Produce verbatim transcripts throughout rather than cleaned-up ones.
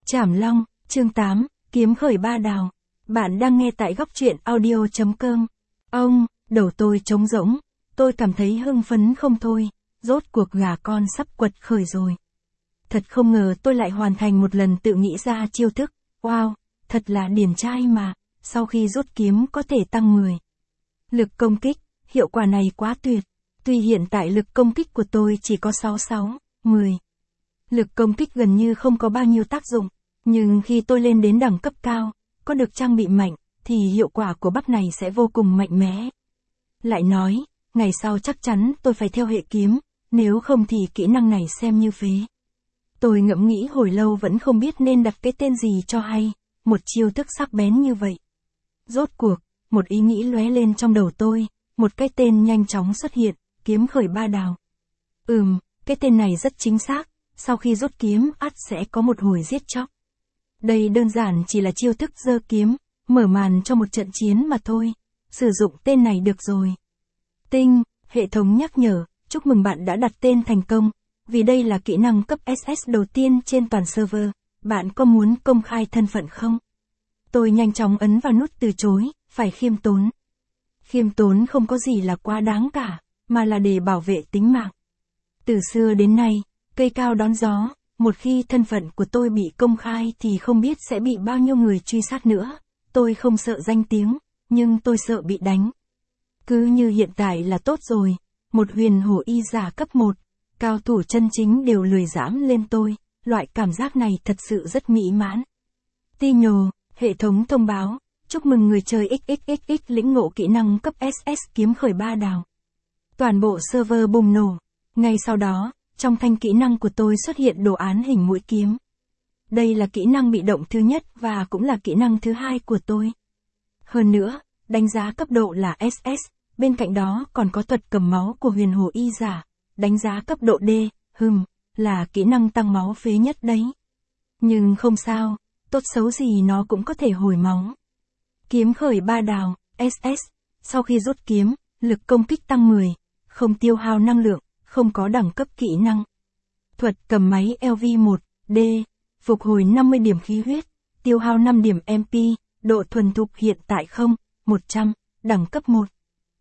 Trảm Long, chương tám, kiếm khởi ba đào. Bạn đang nghe tại góc truyện audio chấm com. Ông, đầu tôi trống rỗng, tôi cảm thấy hưng phấn không thôi, rốt cuộc gà con sắp quật khởi rồi. Thật không ngờ tôi lại hoàn thành một lần tự nghĩ ra chiêu thức, wow, thật là điển trai mà, sau khi rút kiếm có thể tăng mười. Lực công kích, hiệu quả này quá tuyệt, tuy hiện tại lực công kích của tôi chỉ có sáu sáu, mười. Lực công kích gần như không có bao nhiêu tác dụng, nhưng khi tôi lên đến đẳng cấp cao, có được trang bị mạnh, thì hiệu quả của bắp này sẽ vô cùng mạnh mẽ. Lại nói, ngày sau chắc chắn tôi phải theo hệ kiếm, nếu không thì kỹ năng này xem như phế. Tôi ngẫm nghĩ hồi lâu vẫn không biết nên đặt cái tên gì cho hay, một chiêu thức sắc bén như vậy. Rốt cuộc, một ý nghĩ lóe lên trong đầu tôi, một cái tên nhanh chóng xuất hiện, kiếm khởi ba đào. Ừm, cái tên này rất chính xác, sau khi rút kiếm ắt sẽ có một hồi giết chóc. Đây đơn giản chỉ là chiêu thức giơ kiếm, mở màn cho một trận chiến mà thôi, sử dụng tên này được rồi. Tinh, hệ thống nhắc nhở, chúc mừng bạn đã đặt tên thành công, vì đây là kỹ năng cấp ét ét đầu tiên trên toàn server, bạn có muốn công khai thân phận không? Tôi nhanh chóng ấn vào nút từ chối, phải khiêm tốn. Khiêm tốn không có gì là quá đáng cả, mà là để bảo vệ tính mạng. Từ xưa đến nay, cây cao đón gió, một khi thân phận của tôi bị công khai thì không biết sẽ bị bao nhiêu người truy sát nữa. Tôi không sợ danh tiếng, nhưng tôi sợ bị đánh. Cứ như hiện tại là tốt rồi, một huyền hổ y giả cấp một, cao thủ chân chính đều lười dãm lên tôi, loại cảm giác này thật sự rất mỹ mãn. Ti nhồ, hệ thống thông báo, chúc mừng người chơi x x x x lĩnh ngộ kỹ năng cấp ét ét kiếm khởi ba đào. Toàn bộ server bùng nổ, ngay sau đó, trong thanh kỹ năng của tôi xuất hiện đồ án hình mũi kiếm. Đây là kỹ năng bị động thứ nhất và cũng là kỹ năng thứ hai của tôi. Hơn nữa, đánh giá cấp độ là ét ét, bên cạnh đó còn có thuật cầm máu của huyền hồ y giả, đánh giá cấp độ D, hừm, là kỹ năng tăng máu phế nhất đấy. Nhưng không sao, tốt xấu gì nó cũng có thể hồi máu. Kiếm khởi ba đào, ét ét, sau khi rút kiếm, lực công kích tăng mười, không tiêu hao năng lượng, không có đẳng cấp kỹ năng. Thuật cầm máy lờ vê một, D, phục hồi năm mươi điểm khí huyết, tiêu hao năm điểm em pê, độ thuần thục hiện tại không, một trăm, đẳng cấp một.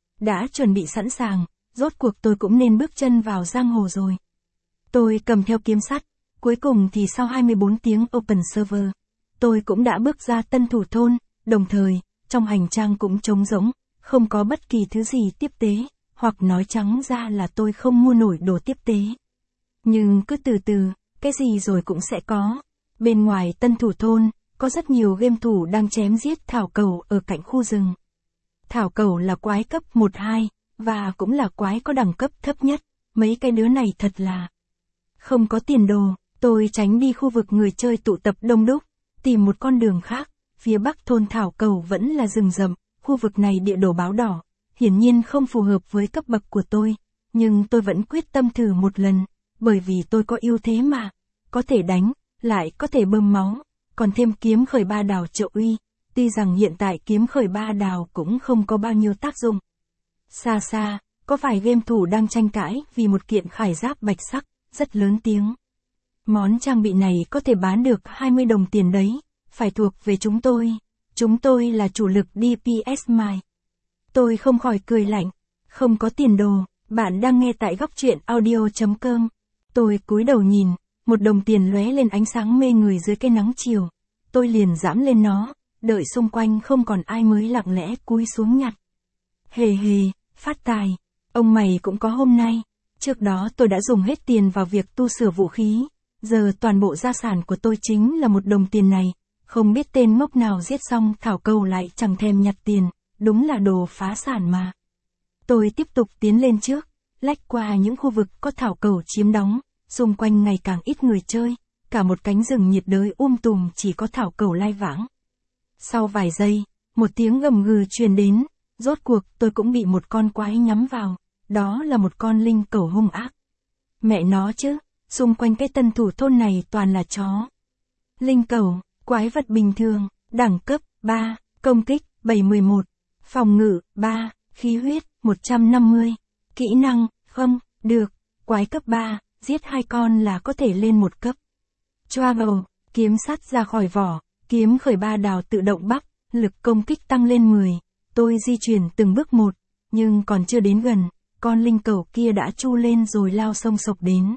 Đã chuẩn bị sẵn sàng, rốt cuộc tôi cũng nên bước chân vào giang hồ rồi. Tôi cầm theo kiếm sắt, cuối cùng thì sau hai mươi bốn tiếng open server, tôi cũng đã bước ra Tân Thủ Thôn, đồng thời, trong hành trang cũng trống rỗng, không có bất kỳ thứ gì tiếp tế, hoặc nói trắng ra là tôi không mua nổi đồ tiếp tế. Nhưng cứ từ từ, cái gì rồi cũng sẽ có. Bên ngoài Tân Thủ Thôn, có rất nhiều game thủ đang chém giết thảo cầu ở cạnh khu rừng. Thảo cầu là quái cấp một hai, và cũng là quái có đẳng cấp thấp nhất, mấy cái đứa này thật là không có tiền đồ. Tôi tránh đi khu vực người chơi tụ tập đông đúc, tìm một con đường khác, phía bắc thôn thảo cầu vẫn là rừng rậm, khu vực này địa đồ báo đỏ, hiển nhiên không phù hợp với cấp bậc của tôi, nhưng tôi vẫn quyết tâm thử một lần, bởi vì tôi có ưu thế mà, có thể đánh, lại có thể bơm máu, còn thêm kiếm khởi ba đào trợ uy, tuy rằng hiện tại kiếm khởi ba đào cũng không có bao nhiêu tác dụng. Xa xa, có vài game thủ đang tranh cãi vì một kiện khải giáp bạch sắc, rất lớn tiếng. Món trang bị này có thể bán được hai mươi đồng tiền đấy, phải thuộc về chúng tôi, chúng tôi là chủ lực đê pê ét mài. Tôi không khỏi cười lạnh, không có tiền đồ, bạn đang nghe tại góc truyện audio chấm com. Tôi cúi đầu nhìn, một đồng tiền lóe lên ánh sáng mê người dưới cái nắng chiều. Tôi liền giẫm lên nó, đợi xung quanh không còn ai mới lặng lẽ cúi xuống nhặt. Hề hề, phát tài, ông mày cũng có hôm nay. Trước đó tôi đã dùng hết tiền vào việc tu sửa vũ khí, giờ toàn bộ gia sản của tôi chính là một đồng tiền này. Không biết tên ngốc nào giết xong thảo cầu lại chẳng thèm nhặt tiền, đúng là đồ phá sản mà. Tôi tiếp tục tiến lên trước, lách qua những khu vực có thảo cầu chiếm đóng, xung quanh ngày càng ít người chơi, cả một cánh rừng nhiệt đới um tùm chỉ có thảo cầu lai vãng. Sau vài giây, một tiếng gầm gừ truyền đến, rốt cuộc tôi cũng bị một con quái nhắm vào, đó là một con linh cẩu hung ác. Mẹ nó chứ, xung quanh cái Tân Thủ Thôn này toàn là chó. Linh cẩu, quái vật bình thường, đẳng cấp ba, công kích bảy mười một, phòng ngự ba, khí huyết một trăm năm mươi, kỹ năng không, được, quái cấp ba, giết hai con là có thể lên một cấp. Travel, Kiếm sắt ra khỏi vỏ, kiếm khởi ba đào tự động bắc, lực công kích tăng lên mười. Tôi di chuyển từng bước một, nhưng còn chưa đến gần, con linh cẩu kia đã chu lên rồi lao xông sộc đến.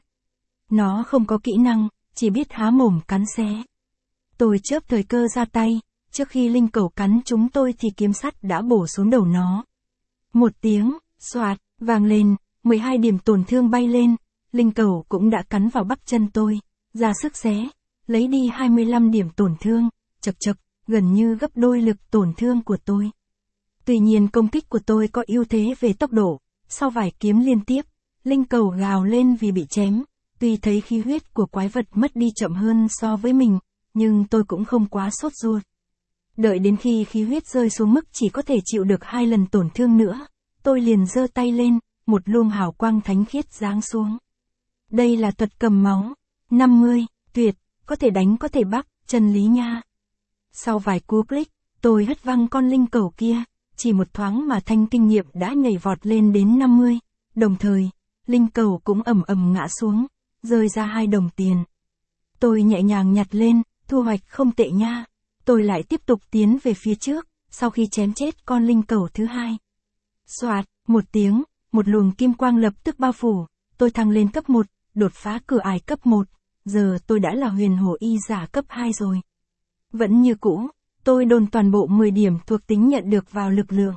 Nó không có kỹ năng, chỉ biết há mồm cắn xé. Tôi chớp thời cơ ra tay, trước khi linh cẩu cắn chúng tôi thì kiếm sắt đã bổ xuống đầu nó. Một tiếng, xoạt, vang lên, mười hai điểm tổn thương bay lên, linh cẩu cũng đã cắn vào bắp chân tôi, ra sức xé, lấy đi hai mươi lăm điểm tổn thương, chật chật, gần như gấp đôi lực tổn thương của tôi. Tuy nhiên công kích của tôi có ưu thế về tốc độ, sau vài kiếm liên tiếp, linh cẩu gào lên vì bị chém, tuy thấy khí huyết của quái vật mất đi chậm hơn so với mình, nhưng tôi cũng không quá sốt ruột. Đợi đến khi khí huyết rơi xuống mức chỉ có thể chịu được hai lần tổn thương nữa, tôi liền giơ tay lên, một luồng hào quang thánh khiết giáng xuống. Đây là thuật cầm máu. năm mươi, tuyệt, có thể đánh có thể bắt, chân lý nha. Sau vài cú click, tôi hất văng con linh cẩu kia, chỉ một thoáng mà thanh kinh nghiệm đã nhảy vọt lên đến năm mươi, đồng thời, linh cẩu cũng ầm ầm ngã xuống, rơi ra hai đồng tiền. Tôi nhẹ nhàng nhặt lên, thu hoạch không tệ nha. Tôi lại tiếp tục tiến về phía trước, sau khi chém chết con linh cẩu thứ hai. Xoạt, một tiếng, một luồng kim quang lập tức bao phủ, tôi thăng lên cấp một, đột phá cửa ải cấp một, giờ tôi đã là huyền hổ y giả cấp hai rồi. Vẫn như cũ, tôi dồn toàn bộ mười điểm thuộc tính nhận được vào lực lượng.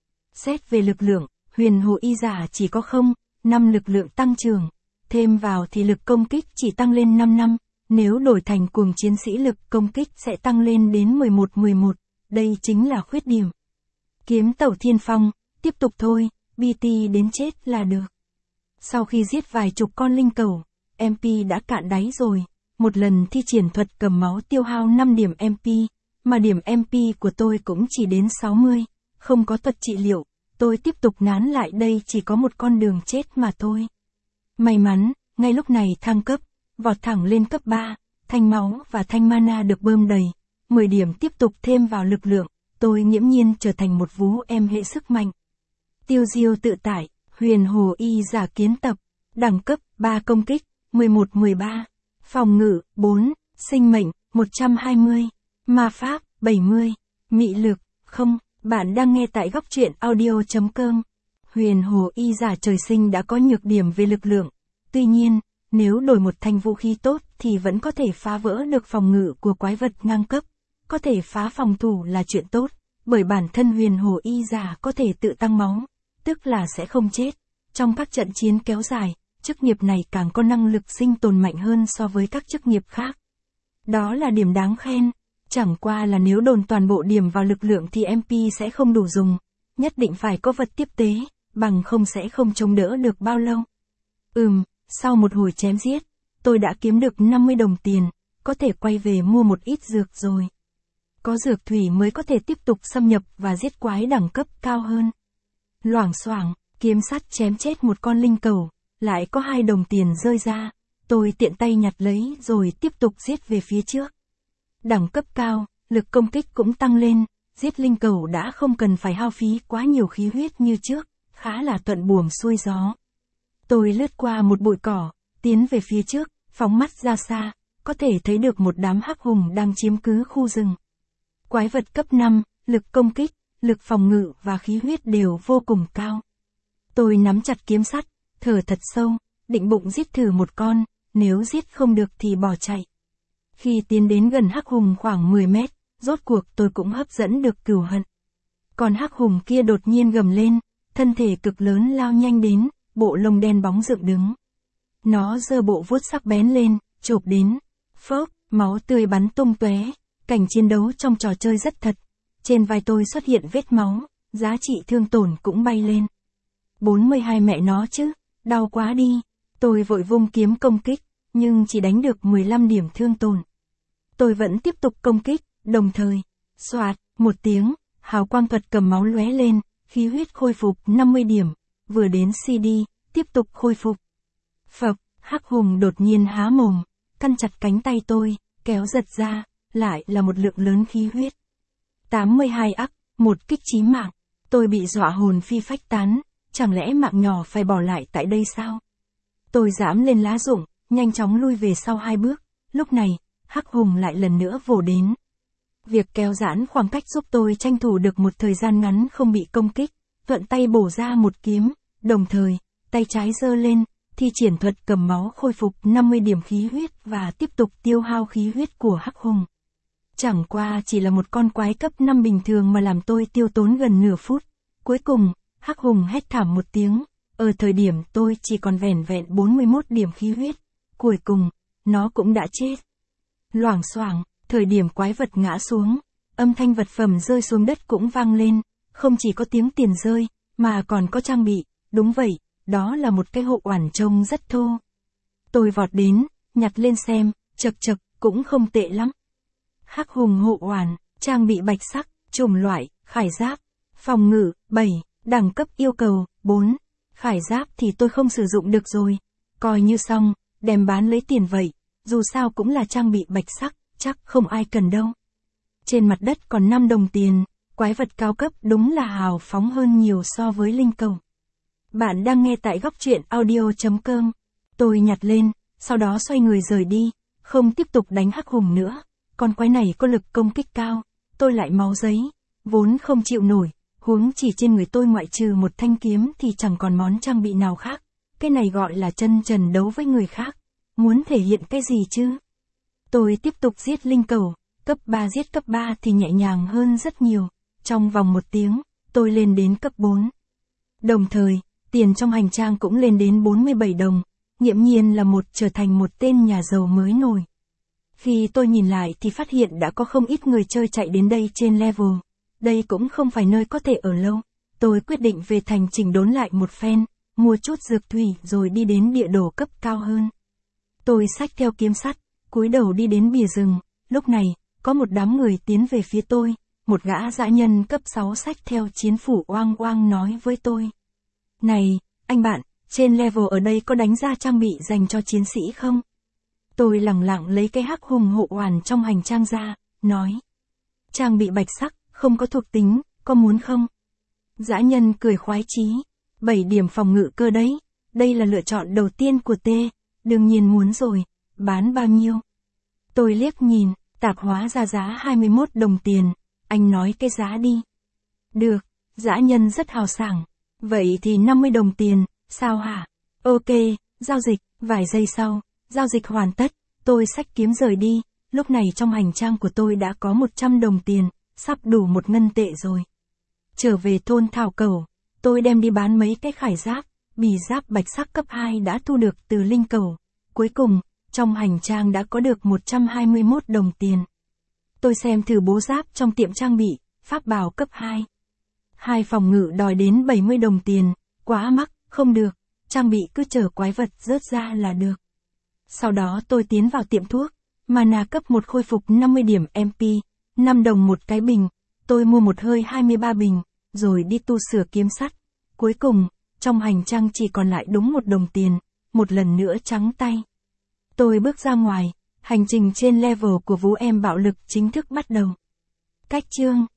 Xét về lực lượng, huyền hổ y giả chỉ có không, năm lực lượng tăng trưởng, thêm vào thì lực công kích chỉ tăng lên năm năm, nếu đổi thành cuồng chiến sĩ lực công kích sẽ tăng lên đến mười một mười một, đây chính là khuyết điểm. Kiếm tẩu thiên phong, tiếp tục thôi, bê tê đến chết là được. Sau khi giết vài chục con linh cẩu, em pê đã cạn đáy rồi, một lần thi triển thuật cầm máu tiêu hao năm điểm em pê, mà điểm em pê của tôi cũng chỉ đến sáu mươi, không có thuật trị liệu, tôi tiếp tục nán lại đây chỉ có một con đường chết mà thôi. May mắn, ngay lúc này thăng cấp, vọt thẳng lên cấp ba, thanh máu và thanh mana được bơm đầy, mười điểm tiếp tục thêm vào lực lượng, tôi nghiễm nhiên trở thành một vú em hệ sức mạnh. Tiêu diêu tự tại, huyền hồ y giả kiến tập, đẳng cấp ba công kích, mười một mười ba, phòng ngự bốn, sinh mệnh một trăm hai mươi, ma pháp bảy mươi, mị lực không. Bạn đang nghe tại góc truyện audio chấm com. Huyền hồ y giả trời sinh đã có nhược điểm về lực lượng, tuy nhiên, nếu đổi một thanh vũ khí tốt thì vẫn có thể phá vỡ được phòng ngự của quái vật ngang cấp, có thể phá phòng thủ là chuyện tốt, bởi bản thân huyền hồ y giả có thể tự tăng máu, tức là sẽ không chết. Trong các trận chiến kéo dài, chức nghiệp này càng có năng lực sinh tồn mạnh hơn so với các chức nghiệp khác. Đó là điểm đáng khen, chẳng qua là nếu dồn toàn bộ điểm vào lực lượng thì em pê sẽ không đủ dùng, nhất định phải có vật tiếp tế, bằng không sẽ không chống đỡ được bao lâu. Ừm, sau một hồi chém giết, tôi đã kiếm được năm mươi đồng tiền, có thể quay về mua một ít dược rồi. Có dược thủy mới có thể tiếp tục xâm nhập và giết quái đẳng cấp cao hơn. Loảng xoảng, kiếm sắt chém chết một con linh cẩu, lại có hai đồng tiền rơi ra, tôi tiện tay nhặt lấy rồi tiếp tục giết về phía trước. Đẳng cấp cao, lực công kích cũng tăng lên, giết linh cẩu đã không cần phải hao phí quá nhiều khí huyết như trước, khá là thuận buồm xuôi gió. Tôi lướt qua một bụi cỏ, tiến về phía trước, phóng mắt ra xa, có thể thấy được một đám hắc hùng đang chiếm cứ khu rừng. Quái vật cấp năm, lực công kích, lực phòng ngự và khí huyết đều vô cùng cao. Tôi nắm chặt kiếm sắt, thở thật sâu, định bụng giết thử một con, nếu giết không được thì bỏ chạy. Khi tiến đến gần hắc hùng khoảng mười mét, rốt cuộc tôi cũng hấp dẫn được cừu hận. Còn hắc hùng kia đột nhiên gầm lên, thân thể cực lớn lao nhanh đến, bộ lông đen bóng dựng đứng. Nó giơ bộ vuốt sắc bén lên, chộp đến. Phốc, máu tươi bắn tung tóe. Cảnh chiến đấu trong trò chơi rất thật. Trên vai tôi xuất hiện vết máu, giá trị thương tổn cũng bay lên. bốn mươi hai mẹ nó chứ, đau quá đi. Tôi vội vung kiếm công kích, nhưng chỉ đánh được mười lăm điểm thương tổn. Tôi vẫn tiếp tục công kích, đồng thời, xoạt, một tiếng, hào quang thuật cầm máu lóe lên, khí huyết khôi phục năm mươi điểm, vừa đến xê đê, tiếp tục khôi phục. Phập, hắc hùng đột nhiên há mồm, căn chặt cánh tay tôi, kéo giật ra, lại là một lượng lớn khí huyết. tám mươi hai ắc, một kích chí mạng, tôi bị dọa hồn phi phách tán, chẳng lẽ mạng nhỏ phải bỏ lại tại đây sao? Tôi giãm lên lá rụng, nhanh chóng lui về sau hai bước, lúc này, Hắc Hùng lại lần nữa vồ đến. Việc kéo giãn khoảng cách giúp tôi tranh thủ được một thời gian ngắn không bị công kích, thuận tay bổ ra một kiếm, đồng thời, tay trái giơ lên, thi triển thuật cầm máu khôi phục năm mươi điểm khí huyết và tiếp tục tiêu hao khí huyết của Hắc Hùng. Chẳng qua chỉ là một con quái cấp năm bình thường mà làm tôi tiêu tốn gần nửa phút. Cuối cùng, Hắc Hùng hét thảm một tiếng, ở thời điểm tôi chỉ còn vẻn vẹn bốn mươi mốt điểm khí huyết. Cuối cùng, nó cũng đã chết. Loảng xoảng, thời điểm quái vật ngã xuống, âm thanh vật phẩm rơi xuống đất cũng vang lên, không chỉ có tiếng tiền rơi, mà còn có trang bị, đúng vậy, đó là một cái hộ oản trông rất thô. Tôi vọt đến, nhặt lên xem, chật chật, cũng không tệ lắm. Hắc Hùng hộ oản, trang bị bạch sắc, chủng loại, khải giáp, phòng ngự, bảy, đẳng cấp yêu cầu, bốn, khải giáp thì tôi không sử dụng được rồi, coi như xong, đem bán lấy tiền vậy, dù sao cũng là trang bị bạch sắc, chắc không ai cần đâu. Trên mặt đất còn năm đồng tiền, quái vật cao cấp đúng là hào phóng hơn nhiều so với linh cầu. Bạn đang nghe tại góc truyện audio chấm com. Tôi nhặt lên, sau đó xoay người rời đi, không tiếp tục đánh Hắc Hùng nữa. Con quái này có lực công kích cao, tôi lại máu giấy, vốn không chịu nổi, huống chỉ trên người tôi ngoại trừ một thanh kiếm thì chẳng còn món trang bị nào khác. Cái này gọi là chân trần đấu với người khác, muốn thể hiện cái gì chứ? Tôi tiếp tục giết linh cầu, cấp ba giết cấp ba thì nhẹ nhàng hơn rất nhiều, trong vòng một tiếng, tôi lên đến cấp bốn. Đồng thời, tiền trong hành trang cũng lên đến bốn mươi bảy đồng, nghiễm nhiên là một trở thành một tên nhà giàu mới nổi. Khi tôi nhìn lại thì phát hiện đã có không ít người chơi chạy đến đây trên level. Đây cũng không phải nơi có thể ở lâu. Tôi quyết định về thành chỉnh đốn lại một phen, mua chút dược thủy rồi đi đến địa đồ cấp cao hơn. Tôi xách theo kiếm sắt, cúi đầu đi đến bìa rừng. Lúc này, có một đám người tiến về phía tôi. Một gã dã nhân cấp sáu xách theo chiến phủ oang oang nói với tôi. Này, anh bạn, trên level ở đây có đánh ra trang bị dành cho chiến sĩ không? Tôi lẳng lặng lấy cái Hắc Hùng hộ oản trong hành trang ra, nói. Trang bị bạch sắc, không có thuộc tính, có muốn không? Dã nhân cười khoái chí. bảy điểm phòng ngự cơ đấy, đây là lựa chọn đầu tiên của T, đương nhiên muốn rồi, bán bao nhiêu? Tôi liếc nhìn, tạp hóa ra giá hai mươi mốt đồng tiền, anh nói cái giá đi. Được, dã nhân rất hào sảng, vậy thì năm mươi đồng tiền, sao hả? Ok, giao dịch, vài giây sau, giao dịch hoàn tất, tôi xách kiếm rời đi, lúc này trong hành trang của tôi đã có một trăm đồng tiền, sắp đủ một ngân tệ rồi. Trở về thôn Thảo Cầu, tôi đem đi bán mấy cái khải giáp, bì giáp bạch sắc cấp hai đã thu được từ linh cầu. Cuối cùng, trong hành trang đã có được một trăm hai mươi mốt đồng tiền. Tôi xem thử bố giáp trong tiệm trang bị, pháp bào cấp hai. Hai phòng ngự đòi đến bảy mươi đồng tiền, quá mắc, không được, trang bị cứ chờ quái vật rớt ra là được. Sau đó tôi tiến vào tiệm thuốc, mana cấp một khôi phục năm mươi điểm em pê, năm đồng một cái bình, tôi mua một hơi hai mươi ba bình, rồi đi tu sửa kiếm sắt. Cuối cùng, trong hành trang chỉ còn lại đúng một đồng tiền, một lần nữa trắng tay. Tôi bước ra ngoài, hành trình trên level của Vũ Em bạo lực chính thức bắt đầu. Cách chương